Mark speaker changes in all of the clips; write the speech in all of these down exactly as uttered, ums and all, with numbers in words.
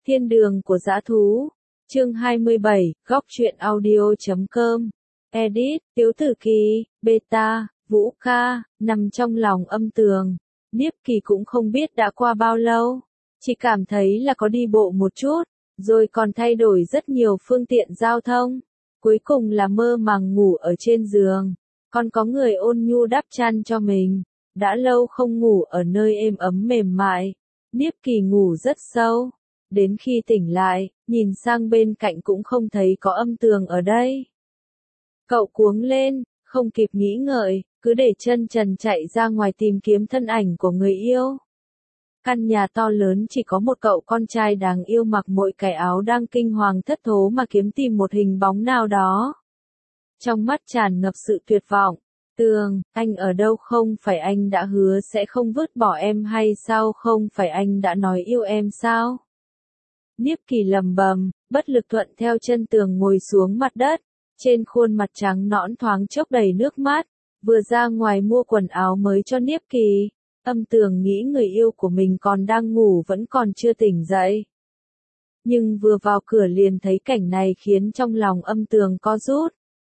Speaker 1: Thiên đường của dã thú. Chương hai mươi bảy, góc truyện audio chấm com. Edit, Tiếu Tử Kỳ, Beta, Vũ Ca, nằm trong lòng Âm Tường. Niếp Kỳ cũng không biết đã qua bao lâu. Chỉ cảm thấy là có đi bộ một chút, rồi còn thay đổi rất nhiều phương tiện giao thông. Cuối cùng là mơ màng ngủ ở trên giường. Còn có người ôn nhu đắp chăn cho mình. Đã lâu không ngủ ở nơi êm ấm mềm mại. Niếp Kỳ ngủ rất sâu. Đến khi tỉnh lại, nhìn sang bên cạnh cũng không thấy có Âm Tường ở đây. Cậu cuống lên, không kịp nghĩ ngợi, cứ để chân trần chạy ra ngoài tìm kiếm thân ảnh của người yêu. Căn nhà to lớn chỉ có một cậu con trai đáng yêu mặc mỗi cái áo đang kinh hoàng thất thố mà kiếm tìm một hình bóng nào đó. Trong mắt tràn ngập sự tuyệt vọng. Tường, anh ở đâu? Không phải anh đã hứa sẽ không vứt bỏ em hay sao? Không phải anh đã nói yêu em sao? Niếp Kỳ lầm bầm, bất lực thuận theo chân Tường ngồi xuống mặt đất. Trên khuôn mặt trắng nõn thoáng chốc đầy nước mắt. Vừa ra ngoài mua quần áo mới cho Niếp Kỳ. Âm Tường nghĩ người yêu của mình còn đang ngủ vẫn còn chưa tỉnh dậy. Nhưng vừa vào cửa liền thấy cảnh này khiến trong lòng Âm Tường co rút.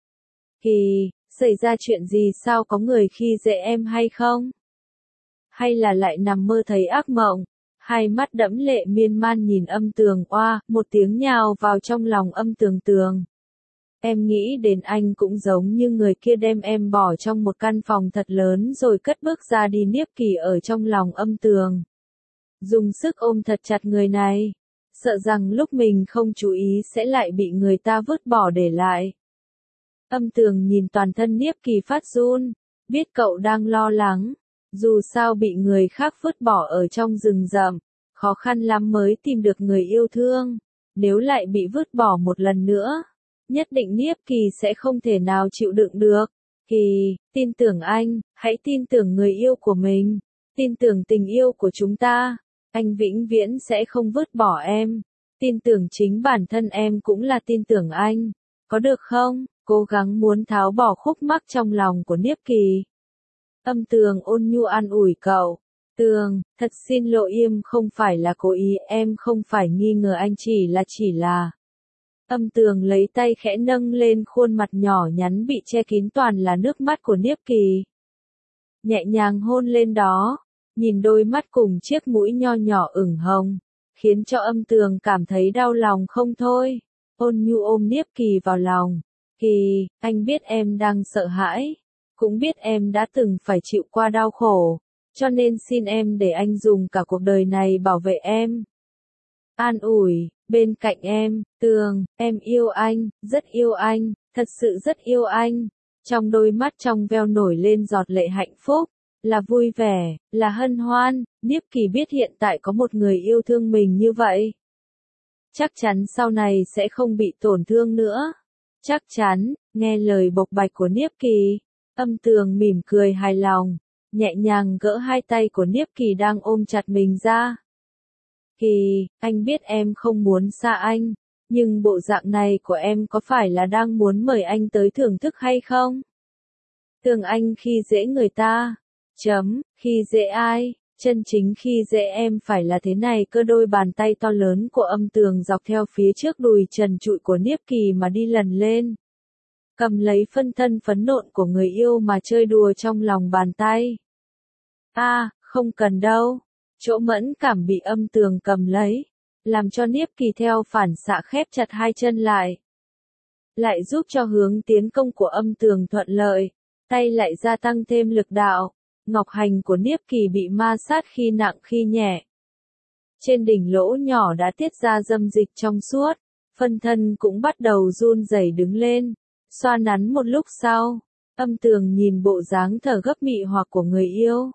Speaker 1: Kỳ, xảy ra chuyện gì? Sao, có người khi dễ em hay không? Hay là lại nằm mơ thấy ác mộng? Hai mắt đẫm lệ miên man nhìn Âm Tường. Oa, một tiếng nhào vào trong lòng Âm Tường. Tường. Em nghĩ đến anh cũng giống như người kia đem em bỏ trong một căn phòng thật lớn rồi cất bước ra đi. Niếp Kỳ ở trong lòng Âm Tường. Dùng sức ôm thật chặt người này. Sợ rằng lúc mình không chú ý sẽ lại bị người ta vứt bỏ để lại. Âm Tường nhìn toàn thân Niếp Kỳ phát run. Biết cậu đang lo lắng. Dù sao bị người khác vứt bỏ ở trong rừng rậm. Khó khăn lắm mới tìm được người yêu thương. Nếu lại bị vứt bỏ một lần nữa. Nhất định Niếp Kỳ sẽ không thể nào chịu đựng được. Kỳ, tin tưởng anh, hãy tin tưởng người yêu của mình. Tin tưởng tình yêu của chúng ta. Anh vĩnh viễn sẽ không vứt bỏ em. Tin tưởng chính bản thân em cũng là tin tưởng anh. Có được không? Cố gắng muốn tháo bỏ khúc mắc trong lòng của Niếp Kỳ. Âm Tường ôn nhu an ủi cậu. Tường, thật xin lỗi, em không phải là cố ý, em không phải nghi ngờ anh, chỉ là chỉ là. Âm Tường lấy tay khẽ nâng lên khuôn mặt nhỏ nhắn bị che kín toàn là nước mắt của Niếp Kỳ. Nhẹ nhàng hôn lên đó, nhìn đôi mắt cùng chiếc mũi nho nhỏ ửng hồng, khiến cho Âm Tường cảm thấy đau lòng không thôi. Ôn nhu ôm Niếp Kỳ vào lòng. Kỳ, anh biết em đang sợ hãi, cũng biết em đã từng phải chịu qua đau khổ, cho nên xin em để anh dùng cả cuộc đời này bảo vệ em. An ủi, bên cạnh em. Tường, em yêu anh, rất yêu anh, thật sự rất yêu anh. Trong đôi mắt trong veo nổi lên giọt lệ hạnh phúc, là vui vẻ, là hân hoan. Niếp Kỳ biết hiện tại có một người yêu thương mình như vậy. Chắc chắn sau này sẽ không bị tổn thương nữa. Chắc chắn, nghe lời bộc bạch của Niếp Kỳ. Âm Tường mỉm cười hài lòng, nhẹ nhàng gỡ hai tay của Niếp Kỳ đang ôm chặt mình ra. Kỳ, anh biết em không muốn xa anh, nhưng bộ dạng này của em có phải là đang muốn mời anh tới thưởng thức hay không? Tưởng anh khi dễ người ta. Chấm, khi dễ ai? Chân chính khi dễ em phải là thế này cơ. Đôi bàn tay to lớn của Âm Tường dọc theo phía trước đùi trần trụi của Niếp Kỳ mà đi lần lên. Cầm lấy phân thân phấn nộn của người yêu mà chơi đùa trong lòng bàn tay. A, à, không cần đâu. Chỗ mẫn cảm bị Âm Tường cầm lấy, làm cho Niếp Kỳ theo phản xạ khép chặt hai chân lại. Lại giúp cho hướng tiến công của Âm Tường thuận lợi, tay lại gia tăng thêm lực đạo. Ngọc hành của Niếp Kỳ bị ma sát khi nặng khi nhẹ. Trên đỉnh lỗ nhỏ đã tiết ra dâm dịch trong suốt, phân thân cũng bắt đầu run rẩy đứng lên, xoa nắn một lúc sau. Âm Tường nhìn bộ dáng thở gấp mị hoặc của người yêu.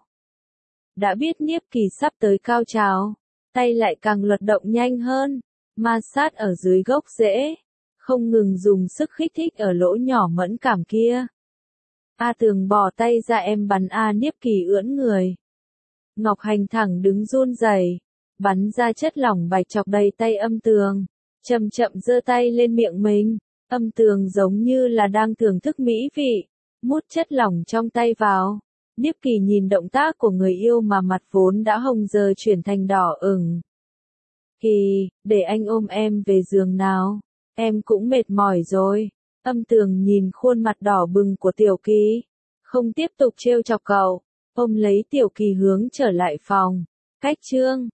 Speaker 1: Đã biết Niếp Kỳ sắp tới cao trào, tay lại càng luật động nhanh hơn, ma sát ở dưới gốc rễ, không ngừng dùng sức kích thích ở lỗ nhỏ mẫn cảm kia. A Tường bỏ tay ra, em bắn. A Niếp Kỳ ưỡn người. Ngọc hành thẳng đứng run rẩy, bắn ra chất lỏng bạch chọc đầy tay Âm Tường, chậm chậm giơ tay lên miệng mình. Âm Tường giống như là đang thưởng thức mỹ vị, mút chất lỏng trong tay vào. Niếp Kỳ nhìn động tác của người yêu mà mặt vốn đã hồng giờ chuyển thành đỏ ửng. Kỳ, để anh ôm em về giường nào. Em cũng mệt mỏi rồi. Âm Tường nhìn khuôn mặt đỏ bừng của Tiểu Kỳ. Không tiếp tục trêu chọc cậu. Ôm lấy Tiểu Kỳ hướng trở lại phòng. Cách chương